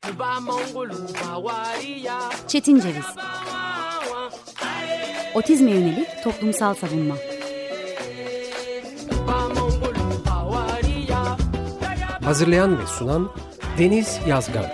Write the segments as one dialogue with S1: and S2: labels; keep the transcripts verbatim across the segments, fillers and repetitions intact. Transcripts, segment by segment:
S1: Çetin Ceviz. Otizme yönelik toplumsal savunma.
S2: Hazırlayan ve sunan Deniz Yazgan.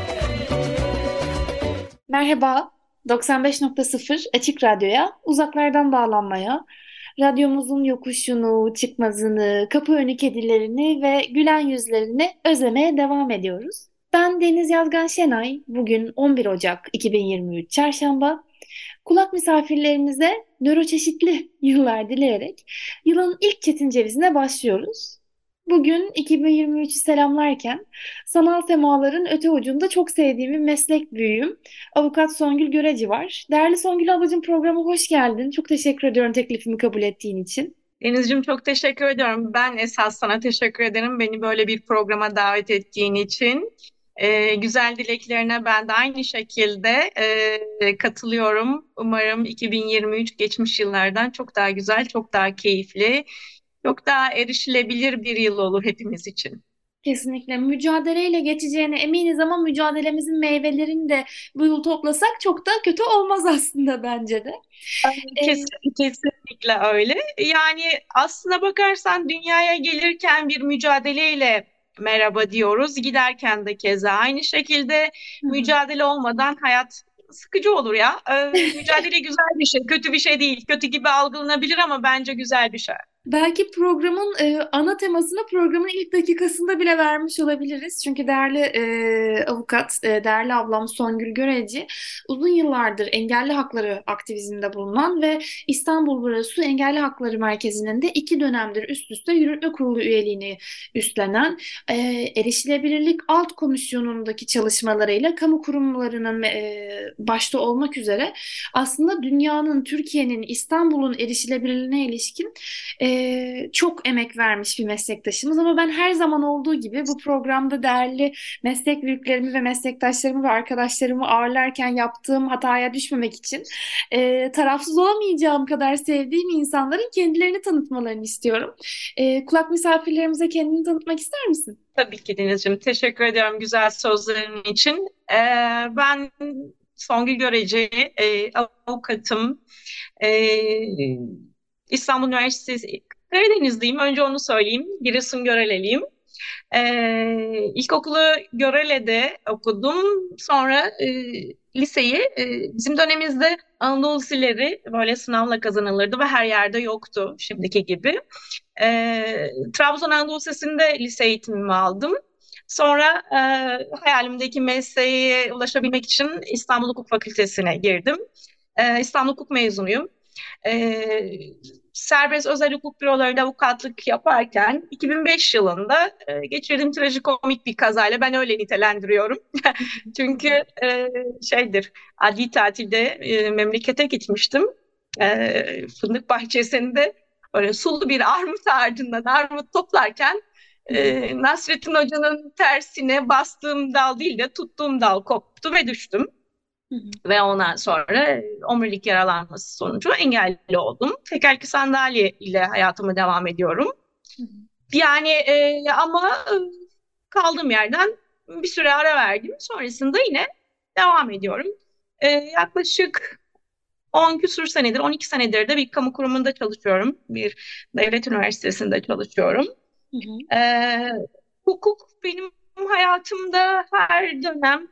S3: Merhaba, doksan beş nokta sıfır Açık Radyo'ya, uzaklardan bağlanmaya, radyomuzun yokuşunu, çıkmazını, kapı önü kedilerini ve gülen yüzlerini özlemeye devam ediyoruz. Ben Deniz Yazgan Şenay, bugün on bir Ocak iki bin yirmi üç Çarşamba. Kulak misafirlerimize nöroçeşitli yıllar dileyerek yılın ilk Çetin Cevizine başlıyoruz. Bugün iki bin yirmi üçü selamlarken sanal semaların öte ucunda çok sevdiğim bir meslek büyüğüm Avukat Songül Göreci var. Değerli Songül ablacığım, programa hoş geldin. Çok teşekkür ediyorum teklifimi kabul ettiğin için.
S4: Denizciğim, çok teşekkür ediyorum. Ben esas sana teşekkür ederim beni böyle bir programa davet ettiğin için. Ee, güzel dileklerine ben de aynı şekilde e, katılıyorum. Umarım iki bin yirmi üç geçmiş yıllardan çok daha güzel, çok daha keyifli, çok daha erişilebilir bir yıl olur hepimiz için.
S3: Kesinlikle mücadeleyle geçeceğine eminiz ama mücadelemizin meyvelerini de bu yıl toplasak çok da kötü olmaz aslında bence de.
S4: Kesin, ee, kesinlikle öyle. Yani aslına bakarsan dünyaya gelirken bir mücadeleyle merhaba diyoruz. Giderken de keza aynı şekilde. Hı-hı. Mücadele olmadan hayat sıkıcı olur ya. Ee, mücadele güzel bir şey, kötü bir şey değil. Kötü gibi algılanabilir ama bence güzel bir şey.
S3: Belki programın e, ana temasını programın ilk dakikasında bile vermiş olabiliriz. Çünkü değerli e, avukat, e, değerli ablam Songül Göreci uzun yıllardır engelli hakları aktivizminde bulunan ve İstanbul Barosu Engelli Hakları Merkezi'nin de iki dönemdir üst üste yürütme kurulu üyeliğini üstlenen, e, erişilebilirlik alt komisyonundaki çalışmalarıyla kamu kurumlarının e, başta olmak üzere aslında dünyanın, Türkiye'nin, İstanbul'un erişilebilirliğine ilişkin e, çok emek vermiş bir meslektaşımız ama ben her zaman olduğu gibi bu programda değerli meslek büyüklerimi ve meslektaşlarımı ve arkadaşlarımı ağırlarken yaptığım hataya düşmemek için e, tarafsız olamayacağım kadar sevdiğim insanların kendilerini tanıtmalarını istiyorum. E, kulak misafirlerimize kendini tanıtmak ister misin?
S4: Tabii ki Denizciğim. Teşekkür ediyorum güzel sözlerin için. Ee, ben Songül Göreci, e, avukatım. E, İstanbul Üniversitesi Karadenizliyim. Önce onu söyleyeyim. Giresun Göreleliyim. Ee, ilkokulu Görele'de okudum. Sonra e, liseyi e, bizim dönemimizde Anadolu Liseleri böyle sınavla kazanılırdı ve her yerde yoktu şimdiki gibi. Ee, Trabzon Anadolu Lisesi'nde lise eğitimimi aldım. Sonra e, hayalimdeki mesleğe ulaşabilmek için İstanbul Hukuk Fakültesi'ne girdim. Ee, İstanbul Hukuk mezunuyum. Ee, serbest özel hukuk bürolarında avukatlık yaparken iki bin beş yılında e, geçirdiğim trajikomik bir kazayla ben öyle nitelendiriyorum. Çünkü e, şeydir, adli tatilde e, memlekete gitmiştim. E, fındık bahçesinde böyle sulu bir armut ağacından armut toplarken e, Nasrettin Hoca'nın tersine bastığım dal değil de tuttuğum dal koptu ve düştüm. Hı hı. Ve ondan sonra omurilik yaralanması sonucu engelli oldum. Tekerlekli sandalye ile hayatıma devam ediyorum. Hı hı. Yani e, ama kaldığım yerden bir süre ara verdim. Sonrasında yine devam ediyorum. E, yaklaşık on küsur senedir, on iki senedir de bir kamu kurumunda çalışıyorum. Bir devlet üniversitesinde çalışıyorum. Hı hı. E, hukuk benim hayatımda her dönem,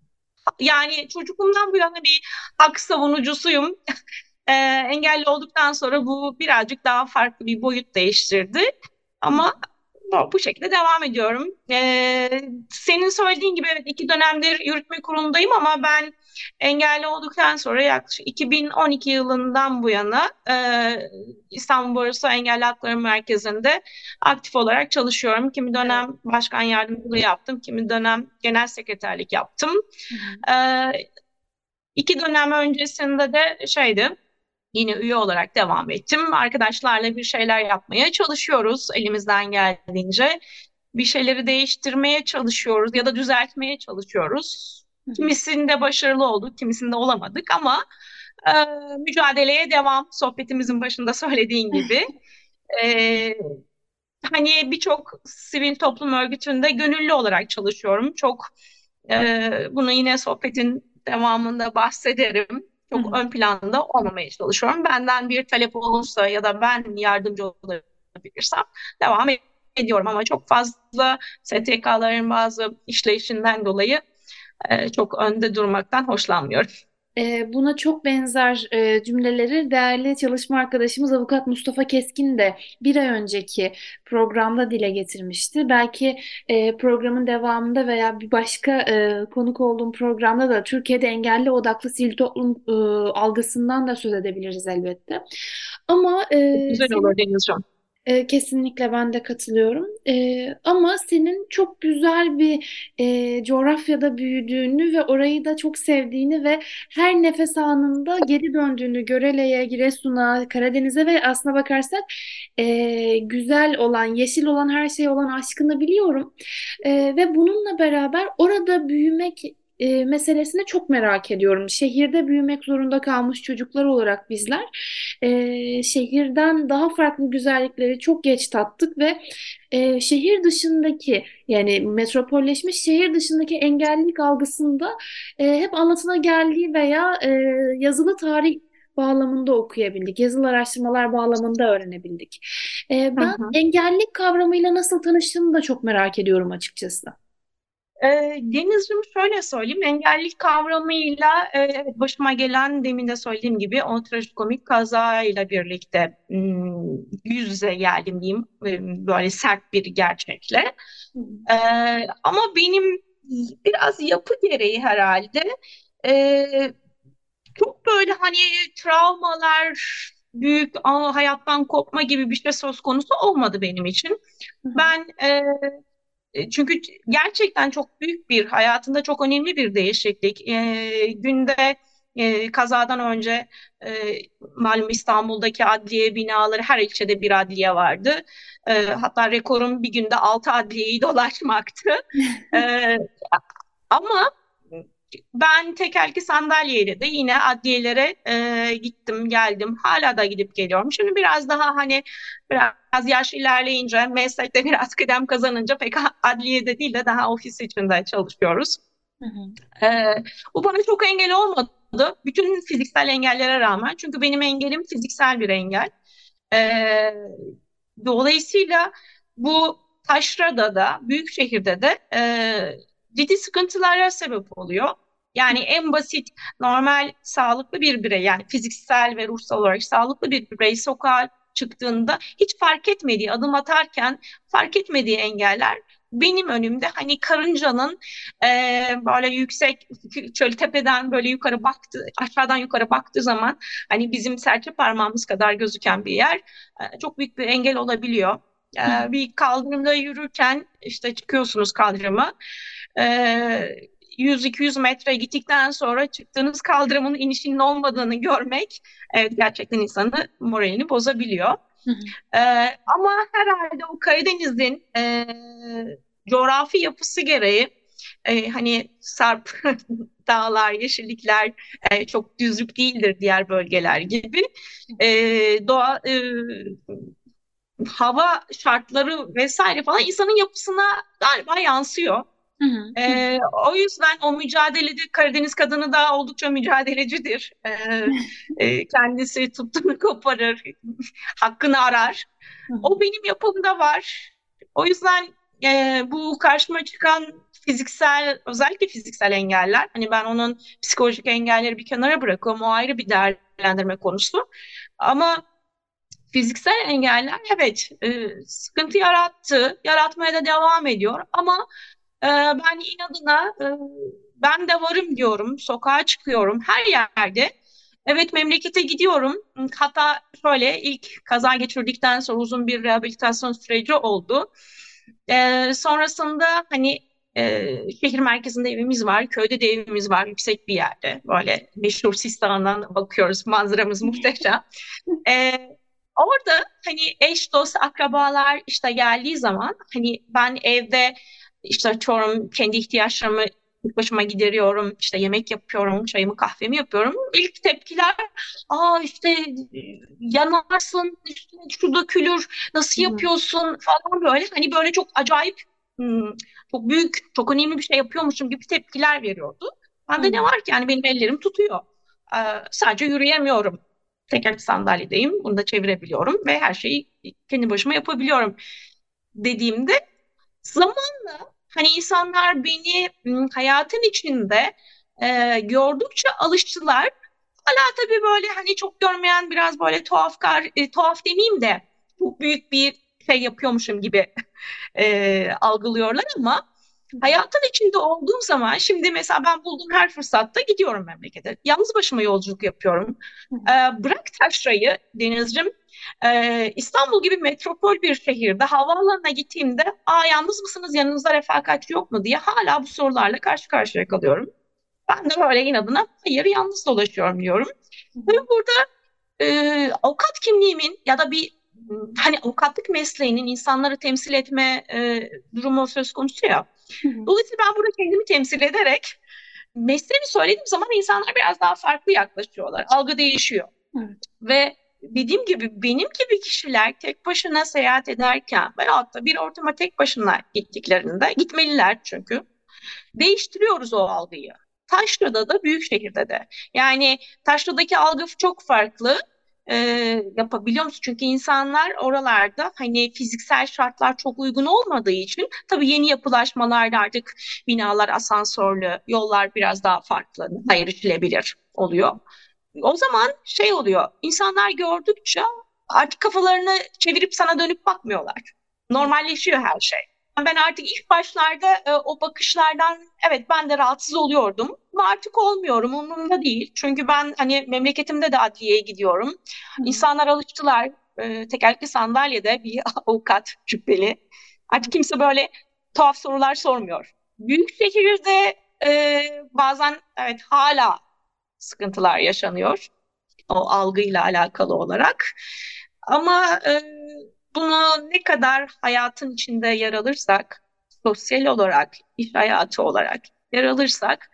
S4: yani çocukluğumdan bu yana bir hak savunucusuyum. e, engelli olduktan sonra bu birazcık daha farklı bir boyut değiştirdi. Ama bu, bu şekilde devam ediyorum. E, senin söylediğin gibi evet, iki dönemdir yürütme kurulundayım ama ben engelli olduktan sonra yaklaşık iki bin on iki yılından bu yana e, İstanbul Barosu Engelli Hakları Merkezi'nde aktif olarak çalışıyorum. Kimi dönem başkan yardımcılığı yaptım, kimi dönem genel sekreterlik yaptım. Hı hı. E, iki dönem öncesinde de şeydi, yine üye olarak devam ettim. Arkadaşlarla bir şeyler yapmaya çalışıyoruz elimizden geldiğince. Bir şeyleri değiştirmeye çalışıyoruz ya da düzeltmeye çalışıyoruz. Kimisinde başarılı olduk, kimisinde olamadık ama e, mücadeleye devam. Sohbetimizin başında söylediğin gibi. E, hani birçok sivil toplum örgütünde gönüllü olarak çalışıyorum. Çok Ee, bunu yine sohbetin devamında bahsederim.
S3: Hı
S4: Çok
S3: hı.
S4: ön planda olmamaya çalışıyorum. Benden bir talep olursa ya da ben yardımcı olabilirsem devam ediyorum. Ama çok fazla S T K'ların bazı işleyişinden dolayı e, çok önde durmaktan hoşlanmıyorum.
S3: E, buna çok benzer e, cümleleri değerli çalışma arkadaşımız Avukat Mustafa Keskin de bir ay önceki programda dile getirmişti. Belki e, programın devamında veya bir başka e, konuk olduğum programda da Türkiye'de engelli odaklı sivil toplum e, algısından da söz edebiliriz elbette. Ama
S4: Çok
S3: e,
S4: güzel olur
S3: senin
S4: Denizciğim.
S3: e, kesinlikle ben de katılıyorum. E, ama senin çok güzel bir e, coğrafyada büyüdüğünü ve orayı da çok sevdiğini ve her nefes anında geri döndüğünü Görele'ye, Giresun'a, Karadeniz'e ve aslına bakarsak e, güzel olan, yeşil olan her şey olan aşkını biliyorum. E, ve bununla beraber orada büyümek e, meselesini çok merak ediyorum. Şehirde büyümek zorunda kalmış çocuklar olarak bizler e, şehirden daha farklı güzellikleri çok geç tattık ve e, şehir dışındaki yani metropolleşmiş şehir dışındaki engellilik algısında e, hep anlatına geldiği veya e, yazılı tarih bağlamında okuyabildik. Yazılı araştırmalar bağlamında öğrenebildik. E,
S4: Hı
S3: ben
S4: hı.
S3: engellilik kavramıyla nasıl tanıştığımı da çok merak ediyorum açıkçası.
S4: Ee, Denizciğim şöyle söyleyeyim, engellilik kavramıyla e, evet, başıma gelen demin de söylediğim gibi o trajikomik kazayla birlikte hmm, yüz yüze geldim diyeyim, e, böyle sert bir gerçekle.
S3: Hı
S4: Ee, Ama benim biraz yapı gereği herhalde e, çok böyle hani travmalar, büyük aa, hayattan kopma gibi bir şey söz konusu olmadı benim için.
S3: hı.
S4: Ben e, e, Çünkü gerçekten çok büyük bir, hayatında çok önemli bir değişiklik. E, günde e, kazadan önce e, malum İstanbul'daki adliye binaları, her ilçede bir adliye vardı. E, hatta rekorum bir günde altı adliyeyi dolaşmaktı. E, Ama ben tekerlekli sandalyeyle de yine adliyelere e, gittim geldim. Hala da gidip geliyorum. Şimdi biraz daha hani biraz yaş ilerleyince, meslekte biraz kıdem kazanınca pek adliyede değil de daha ofis içinde çalışıyoruz.
S3: Hı hı.
S4: E, Bu bana çok engel olmadı. Bütün fiziksel engellere rağmen. Çünkü benim engelim fiziksel bir engel. E, Dolayısıyla bu taşrada da, büyük şehirde de e, ciddi sıkıntılara sebep oluyor. Yani en basit, normal, sağlıklı bir birey, yani fiziksel ve ruhsal olarak sağlıklı bir birey sokağa çıktığında hiç fark etmediği, adım atarken fark etmediği engeller benim önümde hani karıncanın e, böyle yüksek, şöyle tepeden böyle yukarı baktı, aşağıdan yukarı baktığı zaman hani bizim serçe parmağımız kadar gözüken bir yer e, çok büyük bir engel olabiliyor.
S3: Hı
S4: E, bir kaldırımda yürürken işte çıkıyorsunuz kaldırıma. E, yüz iki yüz metre gittikten sonra çıktığınız kaldırımın inişinin olmadığını görmek evet, gerçekten insanı moralini bozabiliyor.
S3: hı.
S4: E, Ama herhalde o Karadeniz'in e, coğrafi yapısı gereği e, hani sarp dağlar, yeşillikler e, çok düzlük değildir diğer bölgeler gibi. E, doğa e, Hava şartları vesaire falan insanın yapısına galiba yansıyor.
S3: Hı hı.
S4: Ee, o yüzden o mücadelede Karadeniz kadını da oldukça mücadelecidir. Ee, e, kendisi tuttuğunu koparır, hakkını arar.
S3: Hı hı.
S4: O benim yapımda var. O yüzden e, bu karşıma çıkan fiziksel, özellikle fiziksel engeller, hani ben onun psikolojik engelleri bir kenara bırakıyorum, o ayrı bir değerlendirme konusu. Ama fiziksel engeller evet e, sıkıntı yarattı, yaratmaya da devam ediyor. Ama e, ben inadına e, ben de varım diyorum, sokağa çıkıyorum her yerde. Evet, memlekete gidiyorum. Hatta şöyle ilk kaza geçirdikten sonra uzun bir rehabilitasyon süreci oldu. E, sonrasında hani e, şehir merkezinde evimiz var, köyde de evimiz var, yüksek bir yerde. Böyle meşhur Sis Dağı'ndan bakıyoruz, manzaramız muhteşem. E, Orada hani eş, dost, akrabalar işte geldiği zaman hani ben evde işte açıyorum kendi ihtiyaçlarımı tek başıma gideriyorum, işte yemek yapıyorum, çayımı kahvemi yapıyorum. İlk tepkiler aa işte yanarsın, işte şu dökülür, nasıl
S3: Hı hı.
S4: yapıyorsun falan böyle hani böyle çok acayip hmm, çok büyük, çok önemli bir şey yapıyormuşum gibi tepkiler veriyordu.
S3: Hı
S4: Bende ne var ki? Yani benim ellerim tutuyor. Ee, sadece yürüyemiyorum. Tekerlekli sandalyedeyim. Bunu da çevirebiliyorum ve her şeyi kendi başıma yapabiliyorum dediğimde zamanla hani insanlar beni m, hayatın içinde e, gördükçe alıştılar. Hala tabii böyle hani çok görmeyen biraz böyle tuhaf, e, tuhaf demeyeyim de çok büyük bir şey yapıyormuşum gibi e, algılıyorlar ama hayatın içinde olduğum zaman şimdi mesela ben bulduğum her fırsatta gidiyorum memlekete. Yalnız başıma yolculuk yapıyorum. E, bırak taşrayı Denizciğim, e, İstanbul gibi metropol bir şehirde havaalanına gittiğimde aa yalnız mısınız yanınızda refakatçi yok mu diye hala bu sorularla karşı karşıya kalıyorum. Ben de böyle inadına hayır yalnız dolaşıyorum diyorum. Ve burada e, avukat kimliğimin ya da bir hani avukatlık mesleğinin insanları temsil etme e, durumu söz konusu ya. Dolayısıyla ben burada kendimi temsil ederek mesleğimi söylediğim zaman insanlar biraz daha farklı yaklaşıyorlar. Algı değişiyor.
S3: Evet.
S4: Ve dediğim gibi benim gibi kişiler tek başına seyahat ederken veyahut da bir ortama tek başına gittiklerinde gitmeliler çünkü değiştiriyoruz o algıyı. Taşra'da da büyük şehirde de. Yani Taşra'daki algı çok farklı. Ee, yapabiliyor musun? Çünkü insanlar oralarda hani fiziksel şartlar çok uygun olmadığı için tabii yeni yapılaşmalarda artık binalar asansörlü, yollar biraz daha farklı, daha erişilebilir oluyor. O zaman şey oluyor, insanlar gördükçe artık kafalarını çevirip sana dönüp bakmıyorlar. Normalleşiyor her şey. Ben artık ilk başlarda e, o bakışlardan evet ben de rahatsız oluyordum. Ama artık olmuyorum, umurumda değil. Çünkü ben hani memleketimde de adliyeye gidiyorum.
S3: Hı.
S4: İnsanlar alıştılar. E, tekerlekli sandalyede bir avukat cübbeli. Artık kimse böyle tuhaf sorular sormuyor. Büyük şehirde e, bazen evet hala sıkıntılar yaşanıyor. O algıyla alakalı olarak. Ama e, bunu ne kadar hayatın içinde yer alırsak, sosyal olarak, iş hayatı olarak yer alırsak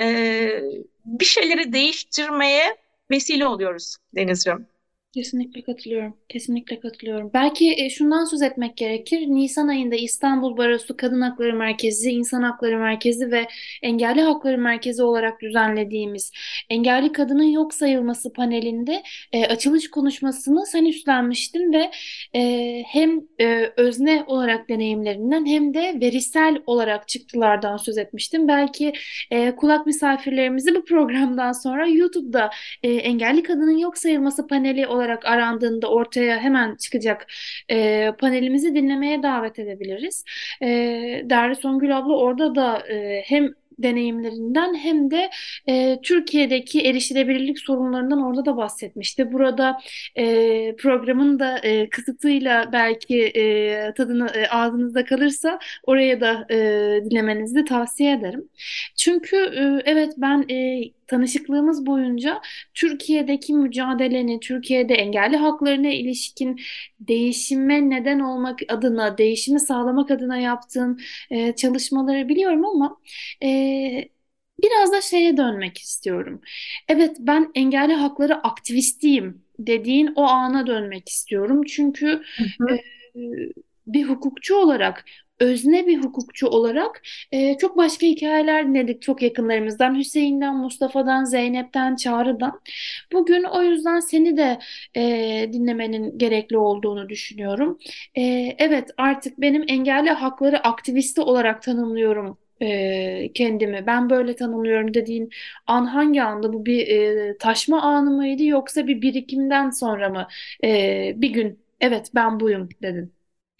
S4: e, bir şeyleri değiştirmeye vesile oluyoruz Denizciğim.
S3: Kesinlikle katılıyorum. Kesinlikle katılıyorum. Belki e, şundan söz etmek gerekir. Nisan ayında İstanbul Barosu Kadın Hakları Merkezi, İnsan Hakları Merkezi ve Engelli Hakları Merkezi olarak düzenlediğimiz Engelli Kadının Yok Sayılması panelinde e, açılış konuşmasını sen üstlenmiştin ve e, hem e, özne olarak deneyimlerinden hem de verisel olarak çıktılardan söz etmiştin. Belki e, kulak misafirlerimizi bu programdan sonra YouTube'da e, Engelli Kadının Yok Sayılması paneli olarak arandığında ortaya hemen çıkacak e, panelimizi dinlemeye davet edebiliriz. E, Değerli Songül abla orada da e, hem deneyimlerinden hem de e, Türkiye'deki erişilebilirlik sorunlarından orada da bahsetmişti. Burada e, programın da e, kısıtıyla belki e, tadını e, ağzınızda kalırsa oraya da e, dinlemenizi de tavsiye ederim. Çünkü e, evet ben e, tanışıklığımız boyunca Türkiye'deki mücadeleni, Türkiye'de engelli haklarına ilişkin değişime neden olmak adına, değişimi sağlamak adına yaptığın e, çalışmaları biliyorum ama e, biraz da şeye dönmek istiyorum. Evet, ben engelli hakları aktivistiyim dediğin o ana dönmek istiyorum. Çünkü
S4: Hı
S3: e,
S4: hı.
S3: bir hukukçu olarak, özne bir hukukçu olarak e, çok başka hikayeler dinledik çok yakınlarımızdan. Hüseyin'den, Mustafa'dan, Zeynep'ten, Çağrı'dan. Bugün o yüzden seni de e, dinlemenin gerekli olduğunu düşünüyorum. E, evet, artık benim engelli hakları aktivisti olarak tanımlıyorum e, kendimi. Ben böyle tanımlıyorum dediğin an hangi anda? Bu bir e, taşma anı mıydı yoksa bir birikimden sonra mı e, bir gün evet ben buyum dedin?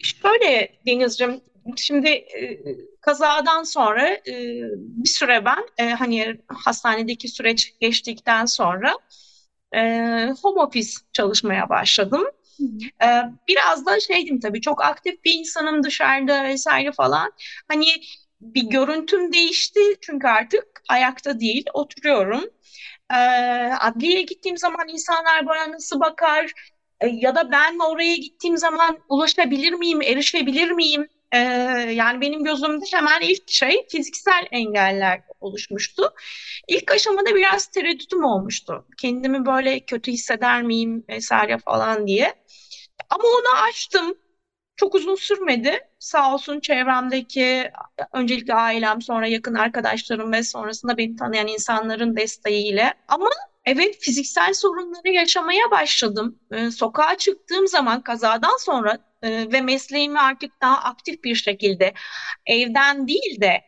S4: Şöyle Denizciğim, şimdi e, kazadan sonra e, bir süre ben e, hani hastanedeki süreç geçtikten sonra e, home office çalışmaya başladım.
S3: Hı
S4: E, biraz da şeydim tabii çok aktif bir insanım dışarıda vesaire falan. Hani bir görüntüm değişti çünkü artık ayakta değil oturuyorum. E, adliyeye gittiğim zaman insanlar bana nasıl bakar? E, ya da ben oraya gittiğim zaman ulaşabilir miyim, erişebilir miyim? E, yani benim gözümde hemen ilk şey fiziksel engeller oluşmuştu. İlk aşamada biraz tereddütüm olmuştu. Kendimi böyle kötü hisseder miyim vesaire falan diye. Ama onu aştım. Çok uzun sürmedi. Sağ olsun çevremdeki öncelikle ailem, sonra yakın arkadaşlarım ve sonrasında beni tanıyan insanların desteğiyle. Ama evet, fiziksel sorunları yaşamaya başladım. Ee, sokağa çıktığım zaman kazadan sonra e, ve mesleğimi artık daha aktif bir şekilde evden değil de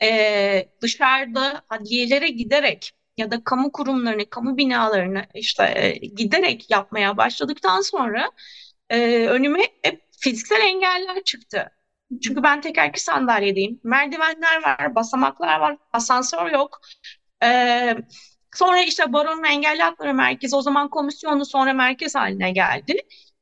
S4: e, dışarıda adliyelere giderek ya da kamu kurumlarını, kamu binalarını işte e, giderek yapmaya başladıktan sonra e, önüme hep fiziksel engeller çıktı. Çünkü ben tekerlekli sandalyedeyim. Merdivenler var, basamaklar var, asansör yok. Ee, Sonra işte Baron'un Engelli Hakları Merkezi, o zaman komisyonlu, sonra merkez haline geldi.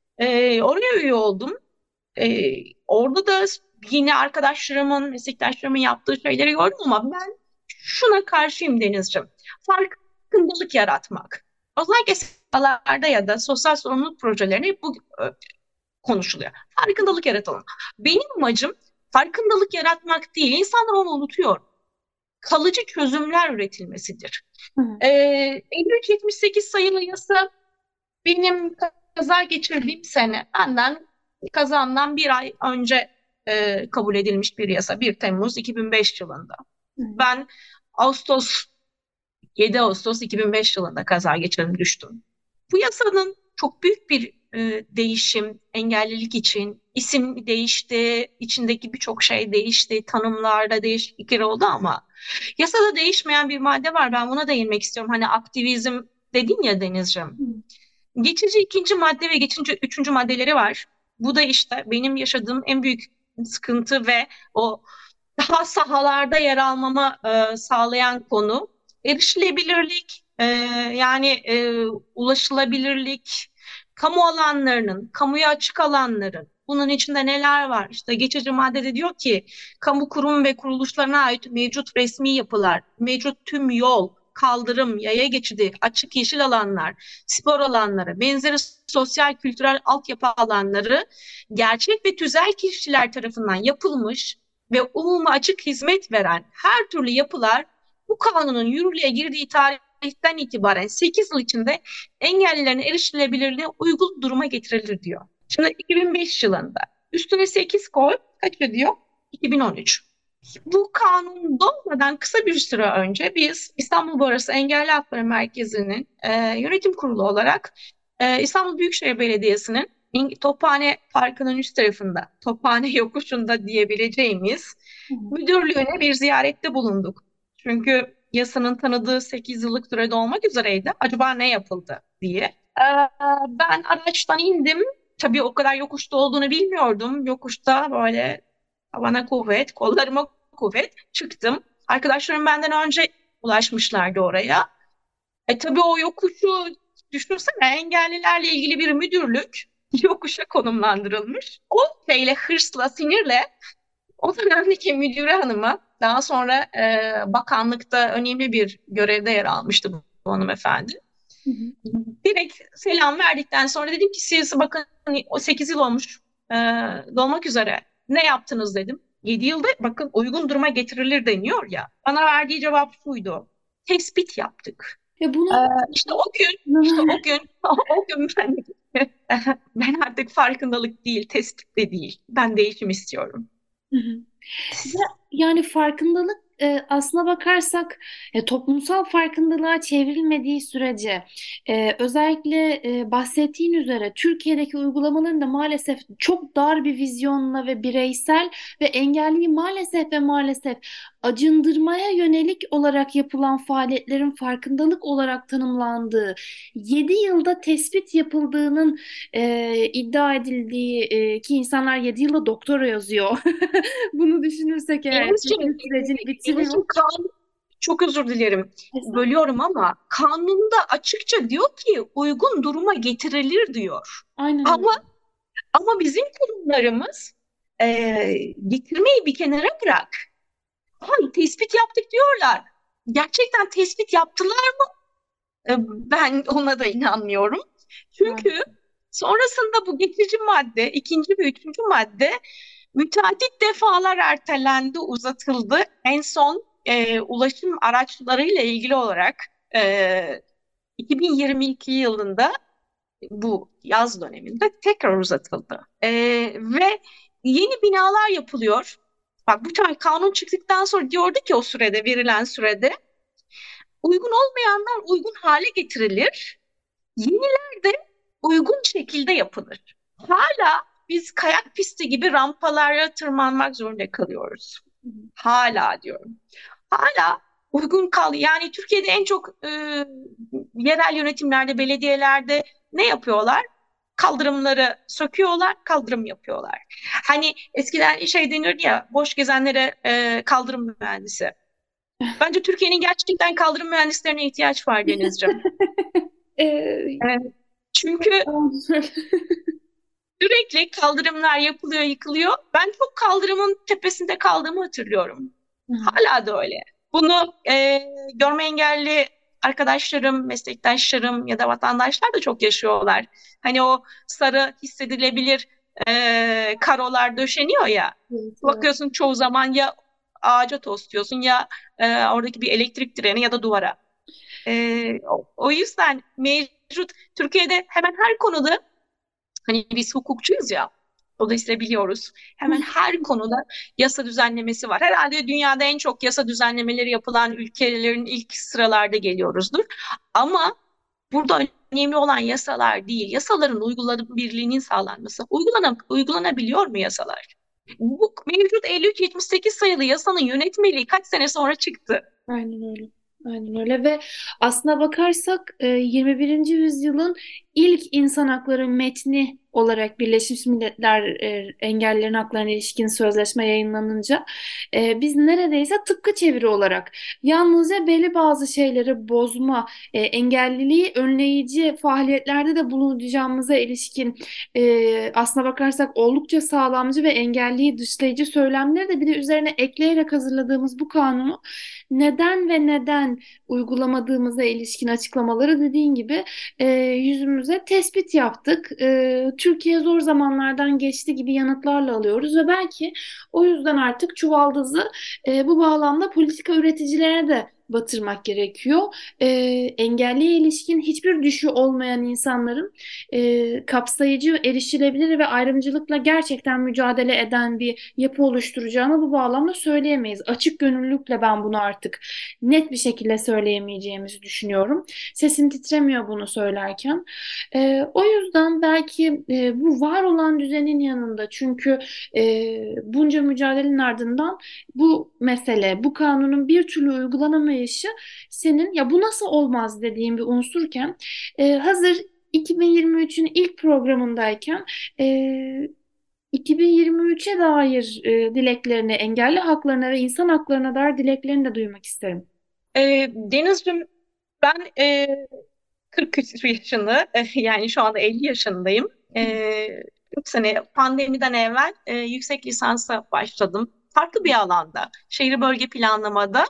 S4: Ee, oraya üye oldum. Ee, Orada da yine arkadaşlarımın, meslektaşlarımın yaptığı şeyleri gördüm ama ben şuna karşıyım Denizciğim. Farkındalık yaratmak. Özellikle sağlarda ya da sosyal sorumluluk projelerine hep bu e, konuşuluyor. Farkındalık yaratalım. Benim amacım farkındalık yaratmak değil. İnsanlar onu unutuyor. Kalıcı çözümler üretilmesidir.
S3: Hı.
S4: Ee, elli üç yetmiş sekiz sayılı yasa benim kaza geçirdiğim sene, benden kazamdan bir ay önce e, kabul edilmiş bir yasa. bir Temmuz iki bin beş yılında.
S3: Hı.
S4: Ben Ağustos yedi Ağustos iki bin beş yılında kaza geçirdim, düştüm. Bu yasanın çok büyük bir e, değişim, engellilik için isim değişti, içindeki birçok şey değişti, tanımlarda değişiklikler oldu ama yasada değişmeyen bir madde var. Ben buna değinmek istiyorum. Hani aktivizm dedin ya Denizciğim. Geçici ikinci madde ve geçici üçüncü maddeleri var. Bu da işte benim yaşadığım en büyük sıkıntı ve o daha sahalarda yer almamı e, sağlayan konu. Erişilebilirlik, e, yani e, ulaşılabilirlik, kamu alanlarının, kamuya açık alanların, bunun içinde neler var? İşte geçici maddede diyor ki, kamu kurum ve kuruluşlarına ait mevcut resmi yapılar, mevcut tüm yol, kaldırım, yaya geçidi, açık yeşil alanlar, spor alanları, benzeri sosyal kültürel altyapı alanları gerçek ve tüzel kişiler tarafından yapılmış ve umuma açık hizmet veren her türlü yapılar bu kanunun yürürlüğe girdiği tarihten itibaren sekiz yıl içinde engellilerin erişilebilirliğine uygun duruma getirilir diyor. Şimdi iki bin beş yılında üstüne sekiz koy, kaç ediyor? iki bin on üç. Bu kanun doğmadan kısa bir süre önce biz İstanbul Barosu Engelli Hakları Merkezi'nin e, yönetim kurulu olarak e, İstanbul Büyükşehir Belediyesi'nin Tophane Parkı'nın üst tarafında, Tophane yokuşunda diyebileceğimiz müdürlüğüne bir ziyarette bulunduk. Çünkü yasanın tanıdığı sekiz yıllık sürede olmak üzereydi. Acaba ne yapıldı diye. Ee, ben araçtan indim. Tabii o kadar yokuşta olduğunu bilmiyordum. Yokuşta böyle bana kuvvet, kollarıma kuvvet çıktım. Arkadaşlarım benden önce ulaşmışlardı oraya. E tabii o yokuşu düşünsene, engellilerle ilgili bir müdürlük yokuşa konumlandırılmış. O şeyle, hırsla, sinirle o dönemdeki müdüre hanıma, daha sonra e, bakanlıkta önemli bir görevde yer almıştı bu, bu hanımefendi.
S3: Hı hı.
S4: Direkt selam verdikten sonra dedim ki, siz bakın o sekiz yıl olmuş e, dolmak üzere, ne yaptınız dedim. yedi yılda bakın uygun duruma getirilir deniyor ya. Bana verdiği cevap şuydu: tespit yaptık.
S3: Ve bunu
S4: Ee, işte o gün, işte o gün, o gün ben ben artık farkındalık değil, tespit de değil. Ben değişim istiyorum.
S3: Hı hı. Yani farkındalık e, aslına bakarsak e, toplumsal farkındalığa çevrilmediği sürece e, özellikle e, bahsettiğin üzere Türkiye'deki uygulamaların da maalesef çok dar bir vizyonla ve bireysel ve engelliyi maalesef ve maalesef acındırmaya yönelik olarak yapılan faaliyetlerin farkındalık olarak tanımlandığı, yedi yılda tespit yapıldığının e, iddia edildiği e, ki insanlar yedi yılda doktora yazıyor. Bunu düşünürsek eğer
S4: Denizciğim,
S3: sürecini bitiriyor.
S4: Denizciğim, kanun, çok özür dilerim, bölüyorum ama kanunda açıkça diyor ki uygun duruma getirilir diyor.
S3: Aynen.
S4: Ama ama bizim kurumlarımız e, getirmeyi bir kenara bırak. Ay, tespit yaptık diyorlar. Gerçekten tespit yaptılar mı? E, ben ona da inanmıyorum. Çünkü
S3: Evet.
S4: sonrasında bu geçici madde, ikinci ve üçüncü madde müteaddit defalar ertelendi, uzatıldı. En son e, ulaşım araçlarıyla ilgili olarak e, iki bin yirmi iki yılında bu yaz döneminde tekrar uzatıldı. E, ve yeni binalar yapılıyor. Bak, bu tane kanun çıktıktan sonra diyordu ki o sürede, verilen sürede uygun olmayanlar uygun hale getirilir. Yeniler de uygun şekilde yapılır. Hala biz kayak pisti gibi rampalara tırmanmak zorunda kalıyoruz. Hala diyorum. Hala uygun kal. Yani Türkiye'de en çok e, yerel yönetimlerde, belediyelerde ne yapıyorlar? Kaldırımları söküyorlar, kaldırım yapıyorlar. Hani eskiden şey denirdi ya, boş gezenlere e, kaldırım mühendisi. Bence Türkiye'nin gerçekten kaldırım mühendislerine ihtiyaç var Denizciğim.
S3: Ee,
S4: Evet. Çünkü sürekli kaldırımlar yapılıyor, yıkılıyor. Ben çok kaldırımın tepesinde kaldığımı hatırlıyorum. Hala da öyle. Bunu e, görme engelli arkadaşlarım, meslektaşlarım ya da vatandaşlar da çok yaşıyorlar. Hani o sarı hissedilebilir e, karolar döşeniyor ya.
S3: Evet,
S4: Bakıyorsun çoğu zaman ya ağaca tosluyorsun ya e, oradaki bir elektrik direni ya da duvara. E, o, o yüzden mevcut Türkiye'de hemen her konuda, hani biz hukukçuyuz ya, dolayısıyla biliyoruz. Hemen her konuda yasa düzenlemesi var. Herhalde dünyada en çok yasa düzenlemeleri yapılan ülkelerin ilk sıralarda geliyoruzdur. Ama burada önemli olan yasalar değil, yasaların uygulanabilirliğinin sağlanması. Uygulana, uygulanabiliyor mu yasalar? Bu mevcut elli üç yetmiş sekiz sayılı yasanın yönetmeliği kaç sene sonra çıktı?
S3: Aynen öyle. Aynen öyle ve aslına bakarsak e, yirmi birinci yüzyılın ilk insan hakları metni olarak Birleşmiş Milletler e, engellilerin haklarına ilişkin sözleşme yayınlanınca e, biz neredeyse tıpkı çeviri olarak yalnızca belli bazı şeyleri bozma, e, engelliliği önleyici faaliyetlerde de bulunacağımıza ilişkin e, aslına bakarsak oldukça sağlamcı ve engelliyi dışlayıcı söylemleri de bir de üzerine ekleyerek hazırladığımız bu kanunu neden ve neden uygulamadığımıza ilişkin açıklamaları dediğin gibi e, yüzümüze tespit yaptık. E, Türkiye zor zamanlardan geçti gibi yanıtlarla alıyoruz ve belki o yüzden artık çuvaldızı e, bu bağlamda politika üreticilerine de batırmak gerekiyor. E, engelliye ilişkin hiçbir düşü olmayan insanların e, kapsayıcı, erişilebilir ve ayrımcılıkla gerçekten mücadele eden bir yapı oluşturacağını bu bağlamda söyleyemeyiz. Açık gönüllülükle ben bunu artık net bir şekilde söyleyemeyeceğimizi düşünüyorum. Sesim titremiyor bunu söylerken. E, o yüzden belki e, bu var olan düzenin yanında, çünkü e, bunca mücadelenin ardından bu mesele, bu kanunun bir türlü uygulanamayışı senin ya bu nasıl olmaz dediğin bir unsurken e, hazır iki bin yirmi üçün ilk programındayken e, iki bin yirmi üçe dair e, dileklerini, engelli haklarına ve insan haklarına dair dileklerini de duymak isterim.
S4: E, Deniz'cim, ben e, kırk küsur yaşında, e, yani şu anda elli yaşındayım. E, üç sene pandemiden evvel e, yüksek lisansa başladım. Farklı bir alanda, şehir bölge planlamada,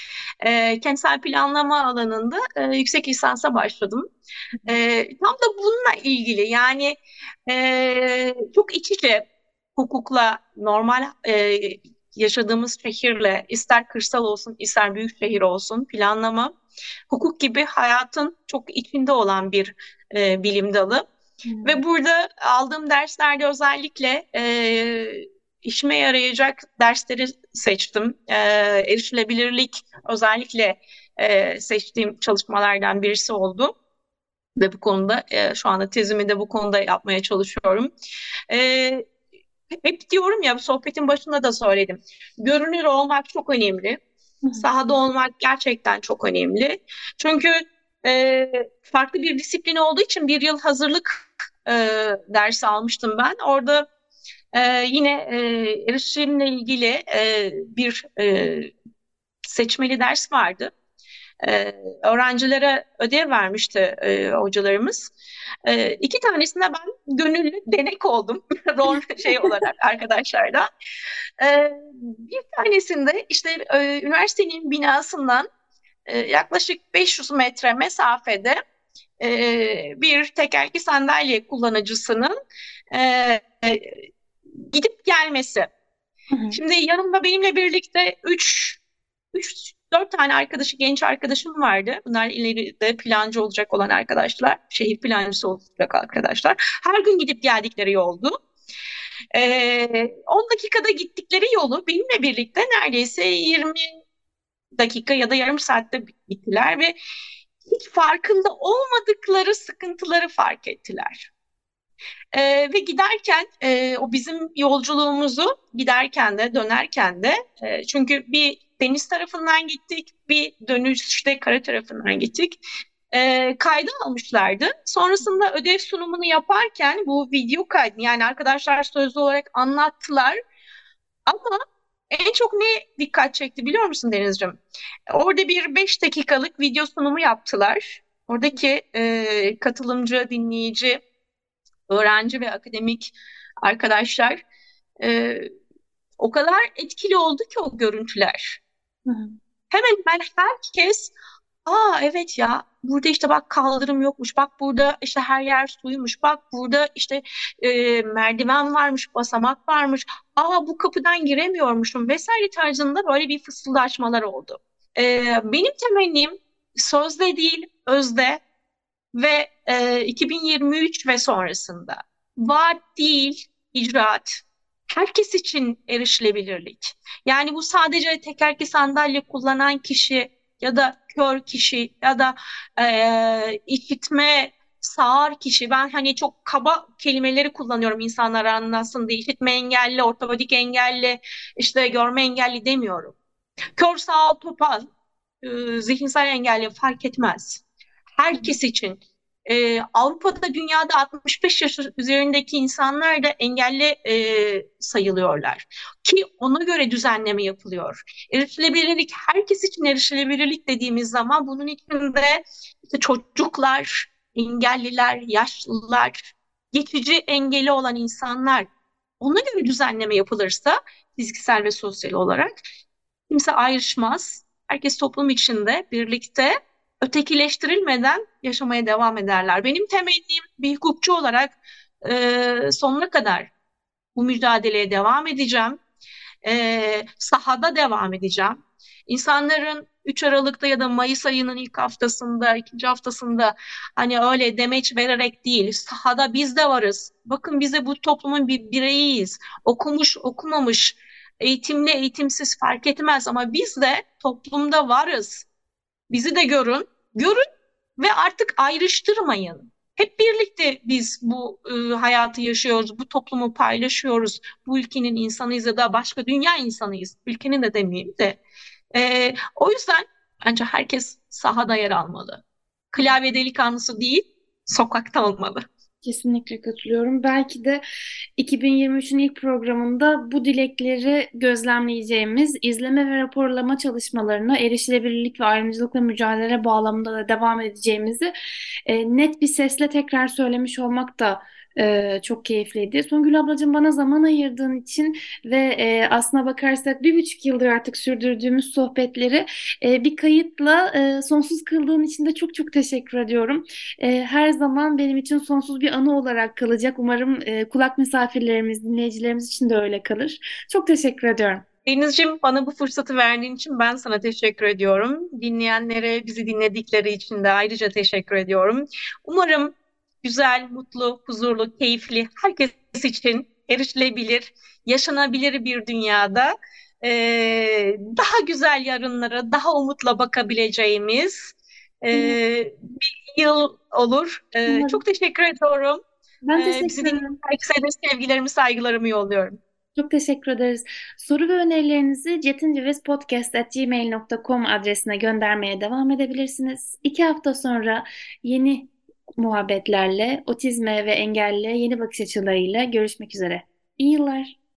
S4: e, kentsel planlama alanında e, yüksek lisansa başladım. E, tam da bununla ilgili, yani e, çok iç içe hukukla, normal e, yaşadığımız şehirle, ister kırsal olsun ister büyük şehir olsun, planlama, hukuk gibi hayatın çok içinde olan bir e, bilim dalı.
S3: Hmm.
S4: Ve burada aldığım derslerde özellikle e, işime yarayacak dersleri seçtim. E, erişilebilirlik özellikle e, seçtiğim çalışmalardan birisi oldu. Ve bu konuda e, şu anda tezimi de bu konuda yapmaya çalışıyorum. E, hep diyorum ya, sohbetin başında da söyledim. Görünür olmak çok önemli. Sahada olmak gerçekten çok önemli. Çünkü e, farklı bir disiplin olduğu için bir yıl hazırlık e, dersi almıştım ben. Orada e, yine e, erişimle ilgili e, bir e, seçmeli ders vardı. E, öğrencilere ödev vermişti e, hocalarımız. E, iki tanesinde ben gönüllü denek oldum rol şey olarak arkadaşlardan. E, bir tanesinde işte e, üniversitenin binasından e, yaklaşık beş yüz metre mesafede e, bir tekerlekli sandalye kullanıcısının e, e, gidip gelmesi.
S3: Hı hı.
S4: Şimdi yanımda benimle birlikte üç üç Dört tane arkadaşı, genç arkadaşım vardı. Bunlar ileride plancı olacak olan arkadaşlar. Şehir plancısı olacak arkadaşlar. Her gün gidip geldikleri yoldu. Ee, on dakikada gittikleri yolu benimle birlikte neredeyse yirmi dakika ya da yarım saatte gittiler ve hiç farkında olmadıkları sıkıntıları fark ettiler. Ee, ve giderken e, o bizim yolculuğumuzu giderken de dönerken de e, çünkü bir deniz tarafından gittik, bir dönüşte kara tarafından gittik. E, kaydı almışlardı. Sonrasında ödev sunumunu yaparken bu video kaydı, yani arkadaşlar sözlü olarak anlattılar. Ama en çok ne dikkat çekti biliyor musun Denizciğim? Orada bir beş dakikalık video sunumu yaptılar. Oradaki e, katılımcı, dinleyici, öğrenci ve akademik arkadaşlar e, o kadar etkili oldu ki o görüntüler.
S3: Hı hı.
S4: Hemen hemen herkes, aa evet ya, burada işte bak kaldırım yokmuş, bak burada işte her yer suymuş, bak burada işte e, merdiven varmış, basamak varmış, aa bu kapıdan giremiyormuşum vesaire tarzında böyle bir fısıldaşmalar oldu. E, benim temennim sözde değil, özde ve e, iki bin yirmi üç ve sonrasında vaat değil, icraat. Herkes için erişilebilirlik. Yani bu sadece tekerlekli sandalye kullanan kişi ya da kör kişi ya da e, işitme sağır kişi. Ben hani çok kaba kelimeleri kullanıyorum insanlar anlasın diye. İşitme engelli, ortopedik engelli, işte görme engelli demiyorum. Kör, sağır, topal, e, zihinsel engelli fark etmez. Herkes için. Ee, Avrupa'da, dünyada altmış beş yaş üzerindeki insanlar da engelli e, sayılıyorlar. Ki ona göre düzenleme yapılıyor. Erişilebilirlik, herkes için erişilebilirlik dediğimiz zaman bunun içinde işte çocuklar, engelliler, yaşlılar, geçici engeli olan insanlar, ona göre düzenleme yapılırsa fiziksel ve sosyal olarak kimse ayrışmaz. Herkes toplum içinde birlikte ötekileştirilmeden yaşamaya devam ederler. Benim temennim bir hukukçu olarak e, sonuna kadar bu mücadeleye devam edeceğim. E, sahada devam edeceğim. İnsanların üç Aralık'ta ya da Mayıs ayının ilk haftasında, ikinci haftasında hani öyle demeç vererek değil, sahada biz de varız. Bakın bize bu toplumun bir bireyiyiz. Okumuş, okumamış, eğitimli, eğitimsiz fark etmez ama biz de toplumda varız. Bizi de görün, görün ve artık ayrıştırmayın. Hep birlikte biz bu e, hayatı yaşıyoruz, bu toplumu paylaşıyoruz. Bu ülkenin insanıyız ya da başka dünya insanıyız. Ülkenin de demeyeyim de. E, o yüzden bence herkes sahada yer almalı. Klavye delikanlısı değil, sokakta olmalı.
S3: Kesinlikle katılıyorum. Belki de iki bin yirmi üçün ilk programında bu dilekleri gözlemleyeceğimiz izleme ve raporlama çalışmalarına erişilebilirlik ve ayrımcılıkla mücadele bağlamında da devam edeceğimizi e, net bir sesle tekrar söylemiş olmak da e, çok keyifliydi. Songül ablacığım, bana zaman ayırdığın için ve e, aslına bakarsak bir buçuk yıldır artık sürdürdüğümüz sohbetleri e, bir kayıtla e, sonsuz kıldığın için de çok çok teşekkür ediyorum. E, her zaman benim için sonsuz bir anı olarak kalacak. Umarım e, kulak misafirlerimiz, dinleyicilerimiz için de öyle kalır. Çok teşekkür ediyorum.
S4: Denizciğim, bana bu fırsatı verdiğin için ben sana teşekkür ediyorum. Dinleyenlere, bizi dinledikleri için de ayrıca teşekkür ediyorum. Umarım güzel, mutlu, huzurlu, keyifli, herkes için erişilebilir, yaşanabilir bir dünyada e, daha güzel yarınlara, daha umutla bakabileceğimiz e, bir yıl olur. E,
S3: Umarım.
S4: çok teşekkür ediyorum.
S3: Ben
S4: E,
S3: teşekkür
S4: bizi
S3: ederim.
S4: dinleyen herkese de sevgilerimi, saygılarımı yolluyorum.
S3: Çok teşekkür ederiz. Soru ve önerilerinizi cetincevizpodcast at gmail nokta com adresine göndermeye devam edebilirsiniz. İki hafta sonra yeni muhabbetlerle, otizme ve engelle yeni bakış açılarıyla görüşmek üzere. İyi yıllar.